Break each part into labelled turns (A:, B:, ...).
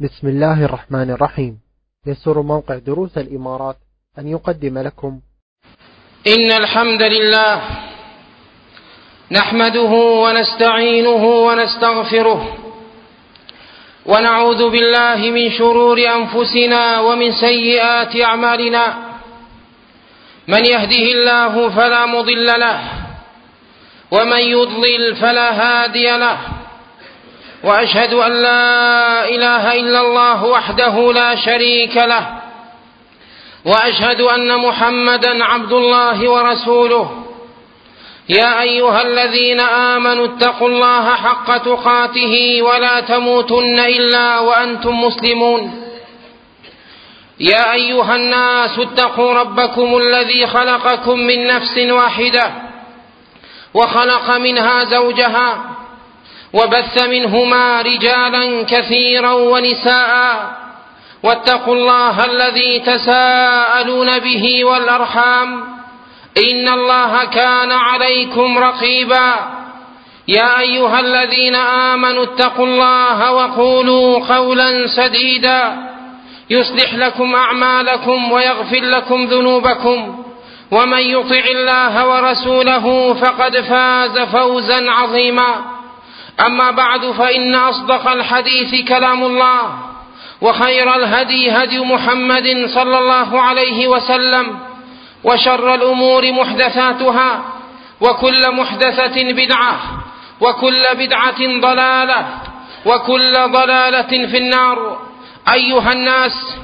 A: بسم الله الرحمن الرحيم. يسر موقع دروس الإمارات أن يقدم لكم
B: إن الحمد لله نحمده ونستعينه ونستغفره ونعوذ بالله من شرور أنفسنا ومن سيئات أعمالنا. من يهده الله فلا مضل له ومن يضلل فلا هادي له، وأشهد أن لا إله إلا الله وحده لا شريك له، وأشهد أن محمدا عبد الله ورسوله. يا أيها الذين آمنوا اتقوا الله حق تقاته ولا تموتن إلا وأنتم مسلمون. يا أيها الناس اتقوا ربكم الذي خلقكم من نفس واحدة وخلق منها زوجها وبث منهما رجالا كثيرا ونساء، واتقوا الله الذي تساءلون به والأرحام إن الله كان عليكم رقيبا. يا أيها الذين آمنوا اتقوا الله وقولوا قولا سديدا يصلح لكم أعمالكم ويغفر لكم ذنوبكم، ومن يطع الله ورسوله فقد فاز فوزا عظيما. أما بعد، فإن أصدق الحديث كلام الله، وخير الهدي هدي محمد صلى الله عليه وسلم، وشر الأمور محدثاتها، وكل محدثة بدعة، وكل بدعة ضلالة، وكل ضلالة في النار. أيها الناس،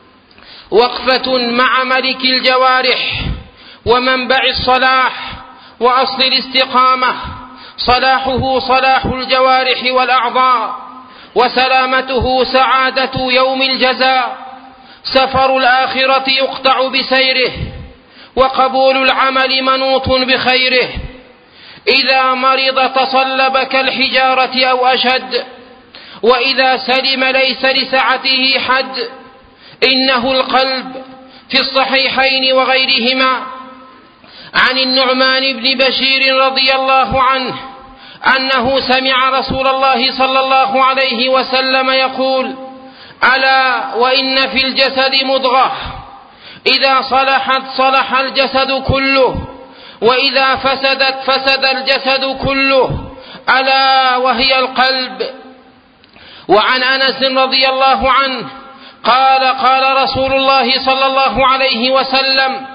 B: وقفة مع ملك الجوارح ومنبع الصلاح وأصل الاستقامة. صلاحه صلاح الجوارح والأعضاء، وسلامته سعادة يوم الجزاء. سفر الآخرة يقطع بسيره، وقبول العمل منوط بخيره. إذا مرض تصلب كالحجارة أو أشد، وإذا سلم ليس لسعته حد. إنه القلب. في الصحيحين وغيرهما عن النعمان بن بشير رضي الله عنه أنه سمع رسول الله صلى الله عليه وسلم يقول: ألا وإن في الجسد مضغة إذا صلحت صلح الجسد كله، وإذا فسدت فسد الجسد كله، ألا وهي القلب. وعن أنس رضي الله عنه قال: قال رسول الله صلى الله عليه وسلم: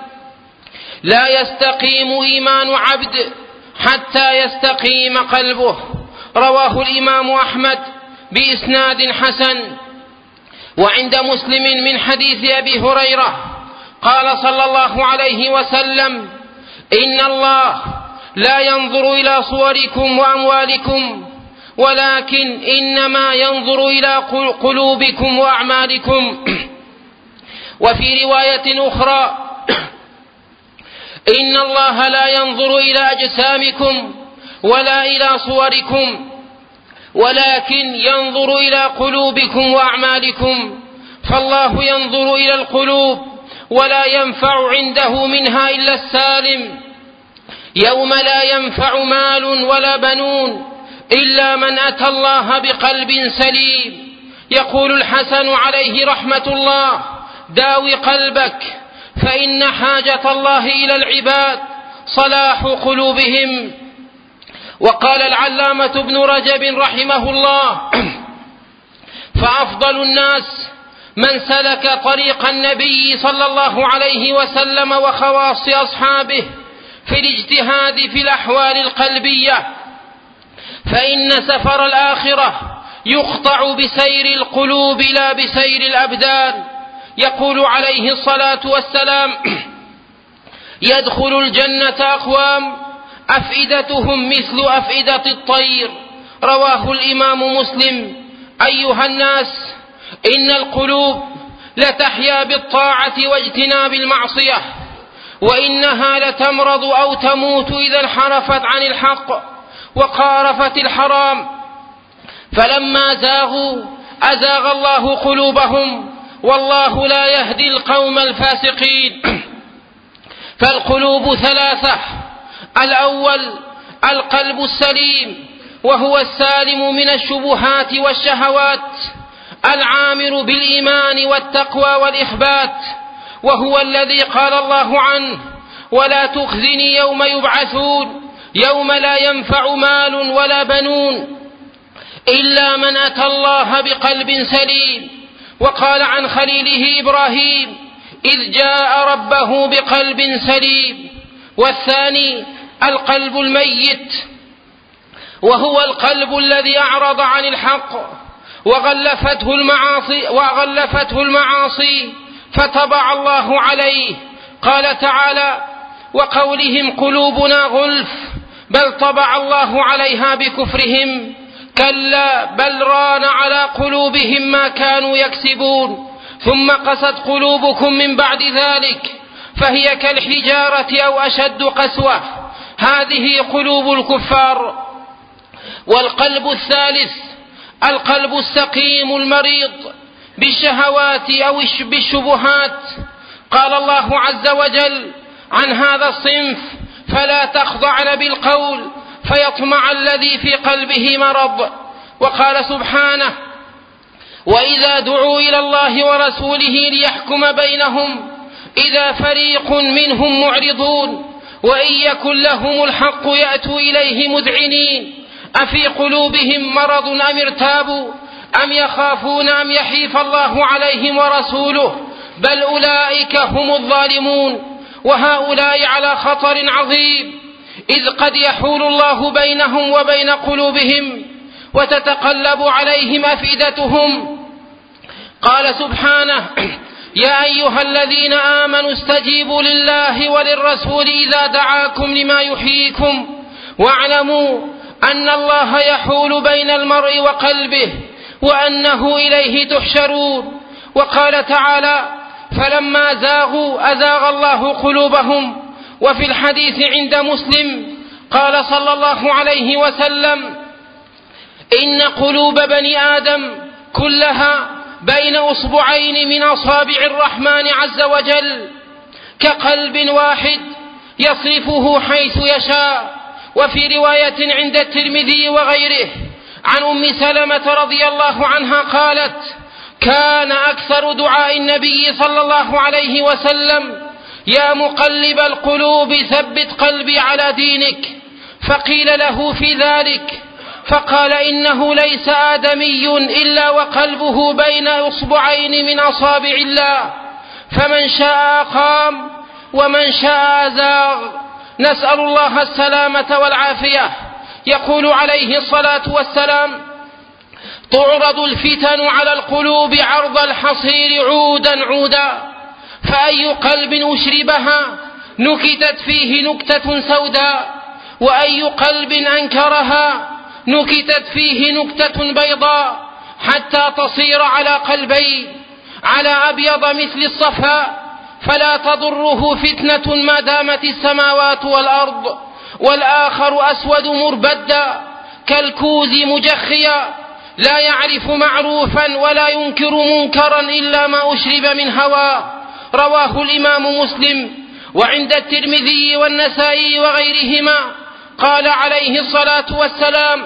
B: لا يستقيم إيمان عبد حتى يستقيم قلبه. رواه الإمام أحمد بإسناد حسن. وعند مسلم من حديث أبي هريرة قال صلى الله عليه وسلم: إن الله لا ينظر إلى صوركم وأموالكم، ولكن إنما ينظر إلى قلوبكم وأعمالكم. وفي رواية أخرى: إن الله لا ينظر إلى أجسامكم ولا إلى صوركم، ولكن ينظر إلى قلوبكم وأعمالكم. فالله ينظر إلى القلوب، ولا ينفع عنده منها إلا السالم. يوم لا ينفع مال ولا بنون إلا من أتى الله بقلب سليم. يقول الحسن عليه رحمة الله: داوي قلبك، فإن حاجة الله إلى العباد صلاح قلوبهم. وقال العلامة ابن رجب رحمه الله: فأفضل الناس من سلك طريق النبي صلى الله عليه وسلم وخواص أصحابه في الاجتهاد في الأحوال القلبية، فإن سفر الآخرة يقطع بسير القلوب لا بسير الأبدان. يقول عليه الصلاة والسلام: يدخل الجنة أقوام أفئدتهم مثل أفئدة الطير. رواه الإمام مسلم. أيها الناس، إن القلوب لتحيا بالطاعة واجتناب المعصية، وإنها لتمرض أو تموت إذا انحرفت عن الحق وقارفت الحرام. فلما زاغوا أزاغ الله قلوبهم، والله لا يهدي القوم الفاسقين. فالقلوب ثلاثة: الأول القلب السليم، وهو السالم من الشبهات والشهوات، العامر الآمر بالإيمان والتقوى والإخبات، وهو الذي قال الله عنه: ولا تخزني يوم يبعثون يوم لا ينفع مال ولا بنون إلا من أتى الله بقلب سليم. وقال عن خليله إبراهيم: إذ جاء ربه بقلب سليم. والثاني القلب الميت، وهو القلب الذي أعرض عن الحق وغلفته المعاصي فطبع الله عليه. قال تعالى: وقولهم قلوبنا غلف بل طبع الله عليها بكفرهم كلا بل ران على قلوبهم ما كانوا يكسبون ثم قست قلوبكم من بعد ذلك فهي كالحجارة أو أشد قسوة. هذه قلوب الكفار. والقلب الثالث القلب السقيم المريض بالشهوات أو بالشبهات. قال الله عز وجل عن هذا الصنف: فلا تخضعن بالقول فيطمع الذي في قلبه مرض. وقال سبحانه: وإذا دعوا إلى الله ورسوله ليحكم بينهم إذا فريق منهم معرضون وإن يكن لهم الحق يأتوا إليه مذعنين أفي قلوبهم مرض أم ارتابوا أم يخافون أم يحيف الله عليهم ورسوله بل أولئك هم الظالمون. وهؤلاء على خطر عظيم، إذ قد يحول الله بينهم وبين قلوبهم وتتقلب عليهم أفئدتهم. قال سبحانه: يا أيها الذين آمنوا استجيبوا لله وللرسول إذا دعاكم لما يحييكم واعلموا أن الله يحول بين المرء وقلبه وأنه إليه تحشرون. وقال تعالى: فلما زاغوا أزاغ الله قلوبهم. وفي الحديث عند مسلم قال صلى الله عليه وسلم: إن قلوب بني آدم كلها بين أصبعين من أصابع الرحمن عز وجل كقلب واحد يصرفه حيث يشاء. وفي رواية عند الترمذي وغيره عن أم سلمة رضي الله عنها قالت: كان أكثر دعاء النبي صلى الله عليه وسلم: يا مقلب القلوب ثبت قلبي على دينك. فقيل له في ذلك فقال: إنه ليس آدمي إلا وقلبه بين أصبعين من أصابع الله، فمن شاء قام ومن شاء زاغ. نسأل الله السلامة والعافية. يقول عليه الصلاة والسلام: تعرض الفتن على القلوب عرض الحصير عودا عودا، فأي قلب أشربها نكتت فيه نكتة سوداء، وأي قلب أنكرها نكتت فيه نكتة بيضاء، حتى تصير على قلبين، على أبيض مثل الصفاء فلا تضره فتنة ما دامت السماوات والأرض، والآخر أسود مربدا كالكوز مجخيا لا يعرف معروفا ولا ينكر منكرا إلا ما أشرب من هواه. رواه الإمام مسلم. وعند الترمذي والنسائي وغيرهما قال عليه الصلاة والسلام: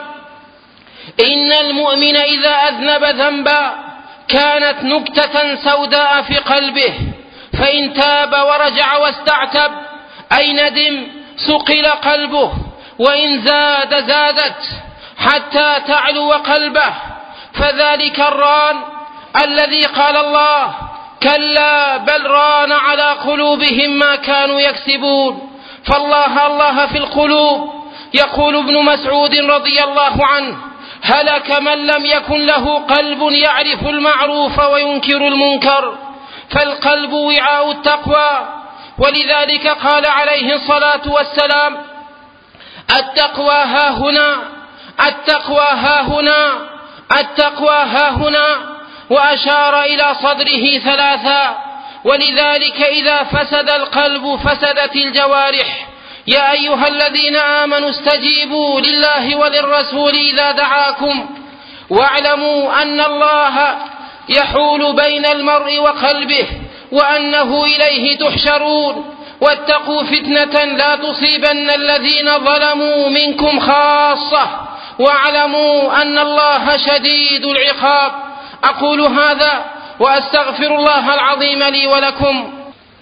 B: إن المؤمن إذا أذنب ذنبا كانت نكتة سوداء في قلبه، فإن تاب ورجع واستعتب أي ندم سقل قلبه، وإن زاد زادت حتى تعلو قلبه، فذلك الران الذي قال الله: كلا بل ران على قلوبهم ما كانوا يكسبون. فالله الله في القلوب. يقول ابن مسعود رضي الله عنه: هلك من لم يكن له قلب يعرف المعروف وينكر المنكر. فالقلب وعاء التقوى، ولذلك قال عليه الصلاة والسلام: التقوى ها هنا، التقوى ها هنا، التقوى ها هنا، وأشار إلى صدره ثلاثا. ولذلك إذا فسد القلب فسدت الجوارح. يا أيها الذين آمنوا استجيبوا لله وللرسول إذا دعاكم واعلموا أن الله يحول بين المرء وقلبه وأنه إليه تحشرون. واتقوا فتنة لا تصيبن الذين ظلموا منكم خاصة واعلموا أن الله شديد العقاب. أقول هذا وأستغفر الله العظيم لي ولكم.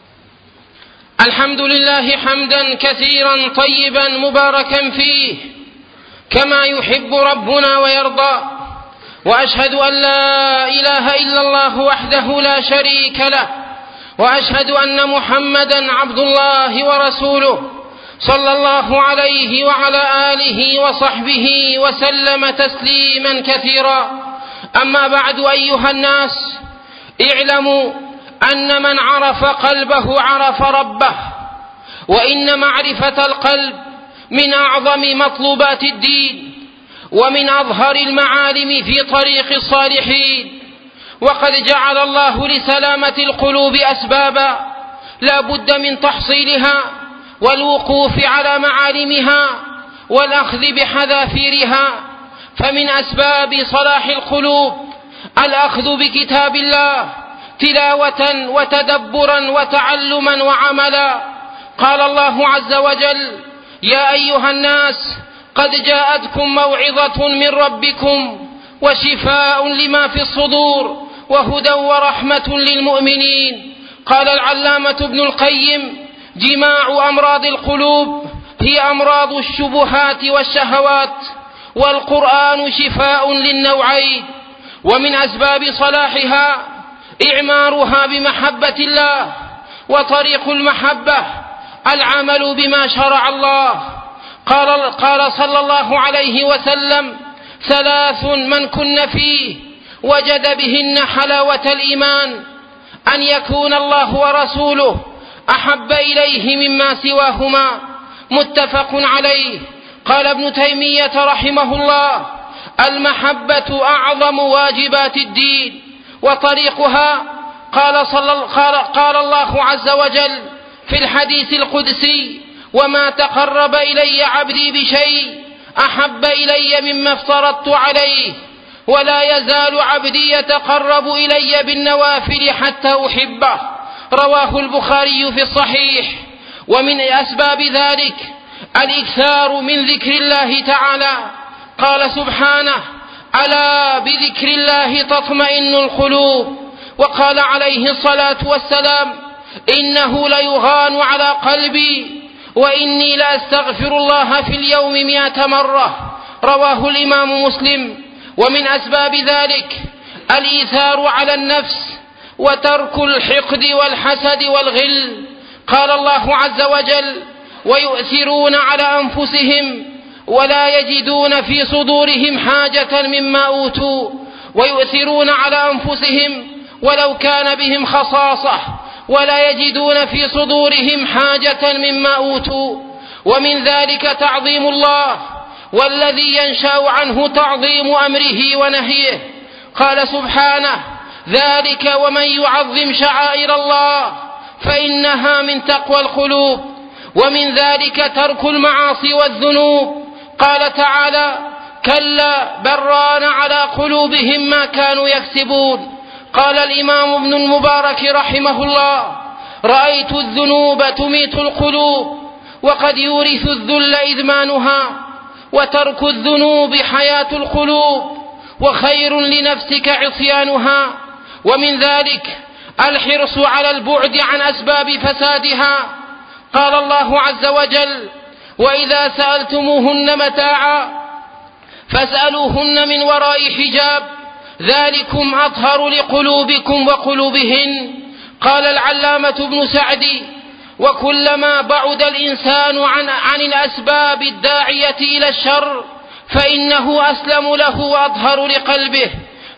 B: الحمد لله حمدا كثيرا طيبا مباركا فيه كما يحب ربنا ويرضى، وأشهد أن لا إله إلا الله وحده لا شريك له، وأشهد أن محمدا عبد الله ورسوله صلى الله عليه وعلى آله وصحبه وسلم تسليما كثيرا. أما بعد أيها الناس، اعلموا أن من عرف قلبه عرف ربه، وإن معرفة القلب من أعظم مطلوبات الدين ومن أظهر المعالم في طريق الصالحين. وقد جعل الله لسلامة القلوب أسبابا لا بد من تحصيلها والوقوف على معالمها والأخذ بحذافيرها. فمن أسباب صلاح القلوب الأخذ بكتاب الله تلاوة وتدبرا وتعلما وعملا. قال الله عز وجل: يا أيها الناس قد جاءتكم موعظة من ربكم وشفاء لما في الصدور وهدى ورحمة للمؤمنين. قال العلامة ابن القيم: جماع أمراض القلوب هي أمراض الشبهات والشهوات، والقرآن شفاء للنوعين. ومن أسباب صلاحها إعمارها بمحبة الله، وطريق المحبة العمل بما شرع الله. قال صلى الله عليه وسلم: ثلاث من كن فيه وجد بهن حلاوة الإيمان: أن يكون الله ورسوله أحب إليه مما سواهما. متفق عليه. قال ابن تيمية رحمه الله: المحبة أعظم واجبات الدين وطريقها. قال الله عز وجل في الحديث القدسي: وما تقرب إلي عبدي بشيء أحب إلي مما افترضت عليه، ولا يزال عبدي يتقرب إلي بالنوافل حتى أحبه. رواه البخاري في الصحيح. ومن أسباب ذلك الإكثار من ذكر الله تعالى. قال سبحانه: ألا بذكر الله تطمئن القلوب. وقال عليه الصلاة والسلام: إنه ليغان على قلبي وإني لأستغفر الله في اليوم 100 مرة. رواه الإمام مسلم. ومن أسباب ذلك الإيثار على النفس وترك الحقد والحسد والغل. قال الله عز وجل: ويؤثرون على أنفسهم ولا يجدون في صدورهم حاجة مما أوتوا. ويؤثرون على أنفسهم ولو كان بهم خصاصة ولا يجدون في صدورهم حاجة مما أوتوا. ومن ذلك تعظيم الله، والذي ينشأ عنه تعظيم أمره ونهيه. قال سبحانه: ذلك ومن يعظم شعائر الله فإنها من تقوى القلوب. ومن ذلك ترك المعاصي والذنوب. قال تعالى: كلا بل ران على قلوبهم ما كانوا يكسبون. قال الإمام ابن المبارك رحمه الله: رأيت الذنوب تميت القلوب، وقد يورث الذل إدمانها، وترك الذنوب حياة القلوب، وخير لنفسك عصيانها. ومن ذلك الحرص على البعد عن أسباب فسادها. قال الله عز وجل: وإذا سألتموهن متاعا فاسألوهن من وراء حجاب ذلكم أطهر لقلوبكم وقلوبهن. قال العلامة ابن سعدي: وكلما بعد الإنسان عن الأسباب الداعية إلى الشر فإنه أسلم له وأطهر لقلبه.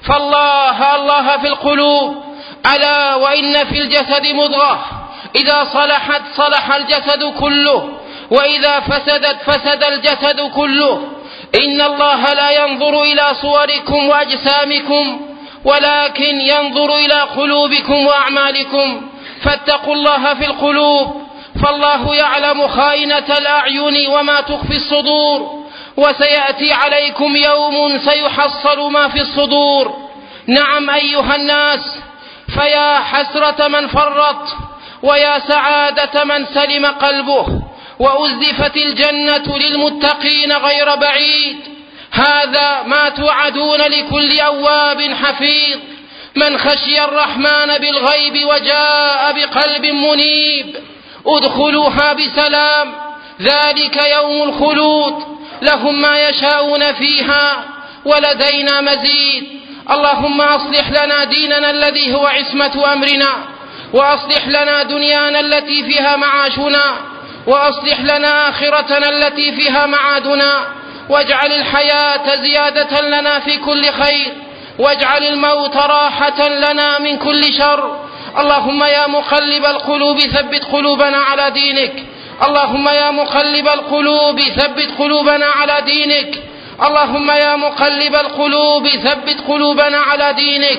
B: فالله في القلوب. ألا وإن في الجسد مضغة إذا صلحت صلح الجسد كله، وإذا فسدت فسد الجسد كله. إن الله لا ينظر إلى صوركم وأجسامكم ولكن ينظر إلى قلوبكم وأعمالكم. فاتقوا الله في القلوب، فالله يعلم خائنة الأعين وما تخفي الصدور. وسيأتي عليكم يوم سيحصل ما في الصدور. نعم أيها الناس، فيا حسرة من فرط، ويا سعادة من سلم قلبه. وأزلفت الجنة للمتقين غير بعيد. هذا ما توعدون لكل أواب حفيظ. من خشي الرحمن بالغيب وجاء بقلب منيب ادخلوها بسلام ذلك يوم الخلود لهم ما يشاءون فيها ولدينا مزيد. اللهم أصلح لنا ديننا الذي هو عصمة أمرنا، وأصلح لنا دنيانا التي فيها معاشنا، وأصلح لنا آخرتنا التي فيها معادنا، واجعل الحياة زيادة لنا في كل خير، واجعل الموت راحة لنا من كل شر. اللهم يا مقلب القلوب ثبت قلوبنا على دينك، اللهم يا مقلب القلوب ثبت قلوبنا على دينك، اللهم يا مقلب القلوب ثبت قلوبنا على دينك.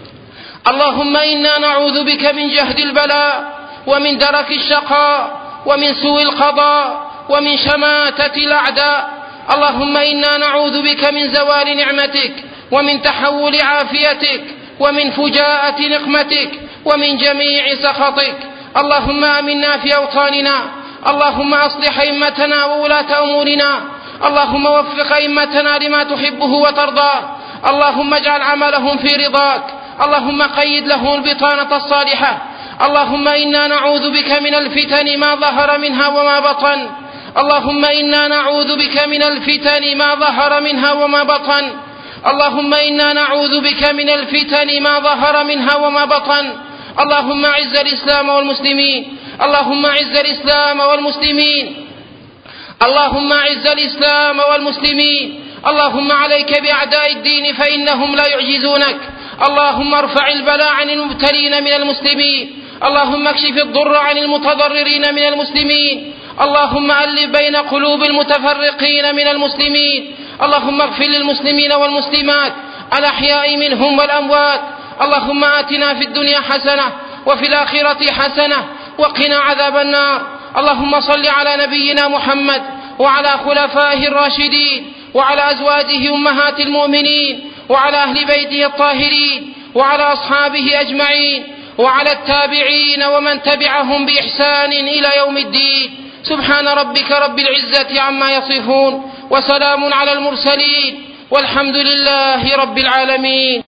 B: اللهم إنا نعوذ بك من جهد البلاء ومن درك الشقاء ومن سوء القضاء ومن شماتة الأعداء. اللهم إنا نعوذ بك من زوال نعمتك ومن تحول عافيتك ومن فجاءة نقمتك ومن جميع سخطك. اللهم آمنا في أوطاننا، اللهم أصلح أئمتنا وولاة أمورنا، اللهم وفق أئمتنا لما تحبه وترضاه، اللهم اجعل عملهم في رضاك، اللهم قيد لهم البطانة الصالحة. اللهم إنا نعوذ بك من الفتن ما ظهر منها وما بطن، اللهم إنا نعوذ بك من الفتن ما ظهر منها وما بطن، اللهم إنا نعوذ بك من الفتن ما ظهر منها وما بطن. اللهم أعز الإسلام والمسلمين، اللهم أعز الإسلام والمسلمين، اللهم أعز الإسلام والمسلمين. اللهم عليك بأعداء الدين فإنهم لا يعجزونك. اللهم ارفع البلاء عن المبتلين من المسلمين، اللهم اكشف الضر عن المتضررين من المسلمين، اللهم ألف بين قلوب المتفرقين من المسلمين. اللهم اغفر للمسلمين والمسلمات الأحياء منهم والأموات. اللهم آتنا في الدنيا حسنة وفي الآخرة حسنة وقنا عذاب النار. اللهم صل على نبينا محمد وعلى خلفائه الراشدين وعلى أزواجه أمهات المؤمنين وعلى أهل بيته الطاهرين وعلى أصحابه أجمعين وعلى التابعين ومن تبعهم بإحسان إلى يوم الدين. سبحان ربك رب العزة عما يصفون وسلام على المرسلين والحمد لله رب العالمين.